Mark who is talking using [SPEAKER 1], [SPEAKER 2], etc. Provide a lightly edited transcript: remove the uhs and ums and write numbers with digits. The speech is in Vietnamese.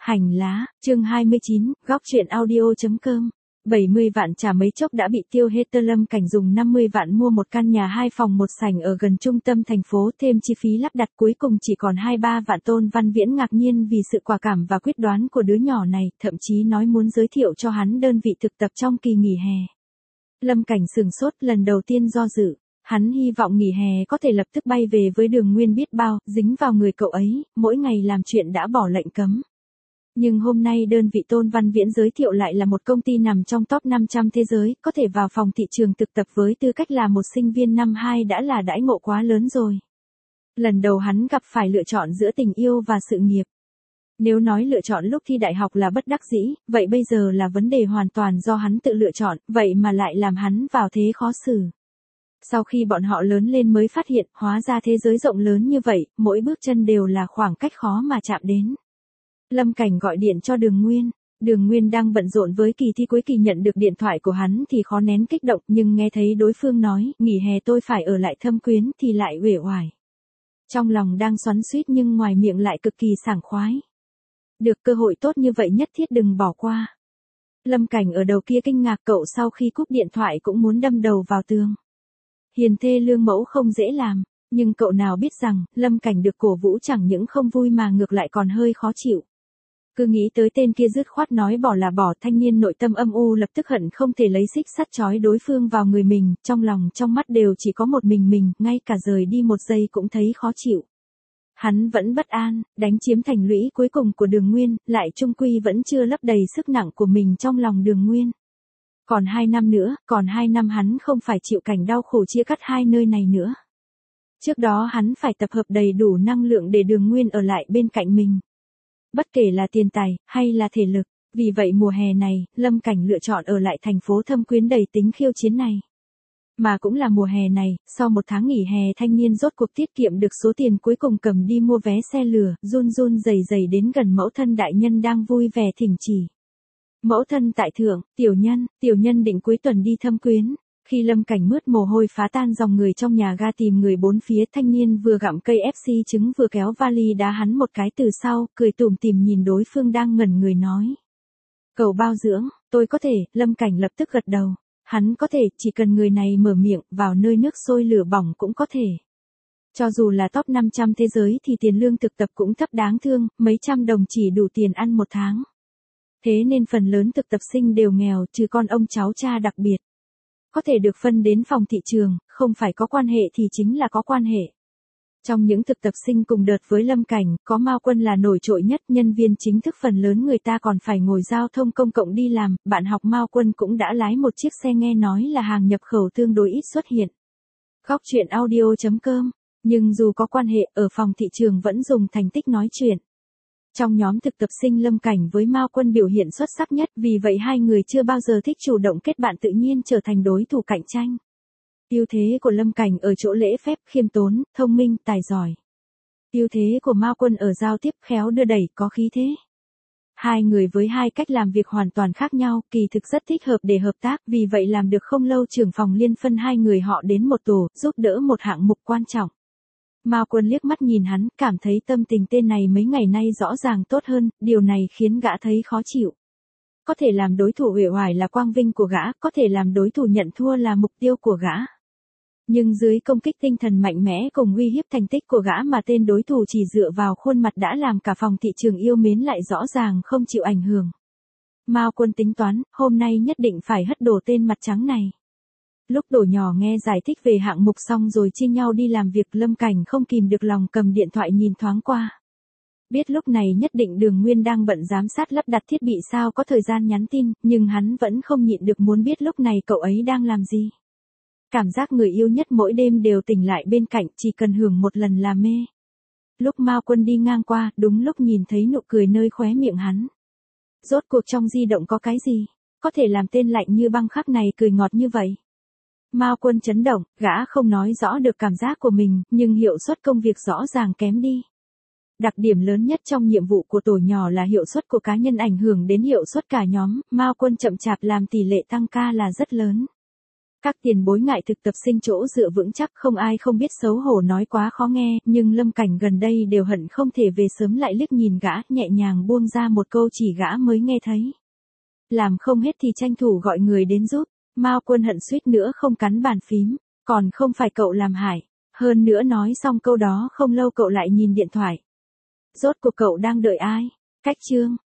[SPEAKER 1] Hành lá, chương 29, góc truyện audio.com. 70 vạn trả mấy chốc đã bị tiêu hết. Lâm Cảnh dùng 50 vạn mua một căn nhà 2 phòng 1 sảnh ở gần trung tâm thành phố, thêm chi phí lắp đặt cuối cùng chỉ còn 2-3 vạn. Tôn Văn Viễn ngạc nhiên vì sự quả cảm và quyết đoán của đứa nhỏ này, thậm chí nói muốn giới thiệu cho hắn đơn vị thực tập trong kỳ nghỉ hè. Lâm Cảnh sửng sốt, lần đầu tiên do dự. Hắn hy vọng nghỉ hè có thể lập tức bay về với Đường Nguyên, biết bao, dính vào người cậu ấy, mỗi ngày làm chuyện đã bỏ lệnh cấm. Nhưng hôm nay đơn vị Tôn Văn Viễn giới thiệu lại là một công ty nằm trong top 500 thế giới, có thể vào phòng thị trường thực tập với tư cách là một sinh viên năm 2 đã là đãi ngộ quá lớn rồi. Lần đầu hắn gặp phải lựa chọn giữa tình yêu và sự nghiệp. Nếu nói lựa chọn lúc thi đại học là bất đắc dĩ, vậy bây giờ là vấn đề hoàn toàn do hắn tự lựa chọn, vậy mà lại làm hắn vào thế khó xử. Sau khi bọn họ lớn lên mới phát hiện, hóa ra thế giới rộng lớn như vậy, mỗi bước chân đều là khoảng cách khó mà chạm đến. Lâm Cảnh gọi điện cho Đường Nguyên. Đường Nguyên đang bận rộn với kỳ thi cuối kỳ, nhận được điện thoại của hắn thì khó nén kích động, nhưng nghe thấy đối phương nói, nghỉ hè tôi phải ở lại Thâm Quyến thì lại uể oải. Trong lòng đang xoắn xuýt nhưng ngoài miệng lại cực kỳ sảng khoái. Được cơ hội tốt như vậy nhất thiết đừng bỏ qua. Lâm Cảnh ở đầu kia kinh ngạc, cậu sau khi cúp điện thoại cũng muốn đâm đầu vào tường. Hiền thê lương mẫu không dễ làm, nhưng cậu nào biết rằng, Lâm Cảnh được cổ vũ chẳng những không vui mà ngược lại còn hơi khó chịu. Cứ nghĩ tới tên kia dứt khoát nói bỏ là bỏ, thanh niên nội tâm âm u lập tức hận không thể lấy xích sắt trói đối phương vào người mình, trong lòng trong mắt đều chỉ có một mình, ngay cả rời đi một giây cũng thấy khó chịu. Hắn vẫn bất an, đánh chiếm thành lũy cuối cùng của Đường Nguyên, lại chung quy vẫn chưa lấp đầy sức nặng của mình trong lòng Đường Nguyên. Còn 2 năm nữa, còn 2 năm hắn không phải chịu cảnh đau khổ chia cắt hai nơi này nữa. Trước đó hắn phải tập hợp đầy đủ năng lượng để Đường Nguyên ở lại bên cạnh mình. Bất kể là tiền tài, hay là thể lực, vì vậy mùa hè này, Lâm Cảnh lựa chọn ở lại thành phố Thâm Quyến đầy tính khiêu chiến này. Mà cũng là mùa hè này, sau 1 tháng nghỉ hè, thanh niên rốt cuộc tiết kiệm được số tiền cuối cùng cầm đi mua vé xe lửa, run run rẩy rẩy đến gần mẫu thân đại nhân đang vui vẻ thỉnh chỉ. Mẫu thân tại thượng, tiểu nhân định cuối tuần đi Thâm Quyến. Khi Lâm Cảnh mướt mồ hôi phá tan dòng người trong nhà ga tìm người bốn phía, thanh niên vừa gặm cây FC trứng vừa kéo vali đá hắn một cái từ sau, cười tủm tỉm nhìn đối phương đang ngẩn người nói. Cầu bao dưỡng, tôi có thể. Lâm Cảnh lập tức gật đầu. Hắn có thể, chỉ cần người này mở miệng, vào nơi nước sôi lửa bỏng cũng có thể. Cho dù là top 500 thế giới thì tiền lương thực tập cũng thấp đáng thương, mấy trăm đồng chỉ đủ tiền ăn 1 tháng. Thế nên phần lớn thực tập sinh đều nghèo, trừ con ông cháu cha đặc biệt. Có thể được phân đến phòng thị trường, không phải có quan hệ thì chính là có quan hệ. Trong những thực tập sinh cùng đợt với Lâm Cảnh, có Mao Quân là nổi trội nhất, nhân viên chính thức phần lớn người ta còn phải ngồi giao thông công cộng đi làm, bạn học Mao Quân cũng đã lái một chiếc xe nghe nói là hàng nhập khẩu tương đối ít xuất hiện. Góc truyện audio.com, nhưng dù có quan hệ, ở phòng thị trường vẫn dùng thành tích nói chuyện. Trong nhóm thực tập sinh, Lâm Cảnh với Mao Quân biểu hiện xuất sắc nhất, vì vậy hai người chưa bao giờ thích chủ động kết bạn, tự nhiên trở thành đối thủ cạnh tranh. Ưu thế của Lâm Cảnh ở chỗ lễ phép, khiêm tốn, thông minh, tài giỏi. Ưu thế của Mao Quân ở giao tiếp, khéo đưa đẩy, có khí thế. Hai người với hai cách làm việc hoàn toàn khác nhau, kỳ thực rất thích hợp để hợp tác, vì vậy làm được không lâu trưởng phòng liên phân hai người họ đến một tổ, giúp đỡ một hạng mục quan trọng. Mao Quân liếc mắt nhìn hắn, cảm thấy tâm tình tên này mấy ngày nay rõ ràng tốt hơn, điều này khiến gã thấy khó chịu. Có thể làm đối thủ uể oải là quang vinh của gã, có thể làm đối thủ nhận thua là mục tiêu của gã. Nhưng dưới công kích tinh thần mạnh mẽ cùng uy hiếp thành tích của gã mà tên đối thủ chỉ dựa vào khuôn mặt đã làm cả phòng thị trường yêu mến lại rõ ràng không chịu ảnh hưởng. Mao Quân tính toán, hôm nay nhất định phải hất đổ tên mặt trắng này. Lúc Đổ Nhỏ nghe giải thích về hạng mục xong rồi chia nhau đi làm việc, Lâm Cảnh không kìm được lòng cầm điện thoại nhìn thoáng qua. Biết lúc này nhất định Đường Nguyên đang bận giám sát lắp đặt thiết bị, sao có thời gian nhắn tin, nhưng hắn vẫn không nhịn được muốn biết lúc này cậu ấy đang làm gì. Cảm giác người yêu nhất mỗi đêm đều tỉnh lại bên cạnh, chỉ cần hưởng một lần là mê. Lúc Mao Quân đi ngang qua, đúng lúc nhìn thấy nụ cười nơi khóe miệng hắn. Rốt cuộc trong di động có cái gì, có thể làm tên lạnh như băng khắc này cười ngọt như vậy. Mao Quân chấn động, gã không nói rõ được cảm giác của mình, nhưng hiệu suất công việc rõ ràng kém đi. Đặc điểm lớn nhất trong nhiệm vụ của tổ nhỏ là hiệu suất của cá nhân ảnh hưởng đến hiệu suất cả nhóm, Mao Quân chậm chạp làm tỷ lệ tăng ca là rất lớn. Các tiền bối ngại thực tập sinh chỗ dựa vững chắc không ai không biết xấu hổ nói quá khó nghe, nhưng Lâm Cảnh gần đây đều hận không thể về sớm lại liếc nhìn gã, nhẹ nhàng buông ra một câu chỉ gã mới nghe thấy. Làm không hết thì tranh thủ gọi người đến giúp, Mao Quân hận suýt nữa không cắn bàn phím, còn không phải cậu làm hại. Hơn nữa nói xong câu đó không lâu cậu lại nhìn điện thoại. Rốt cuộc cậu đang đợi ai? Cách chương.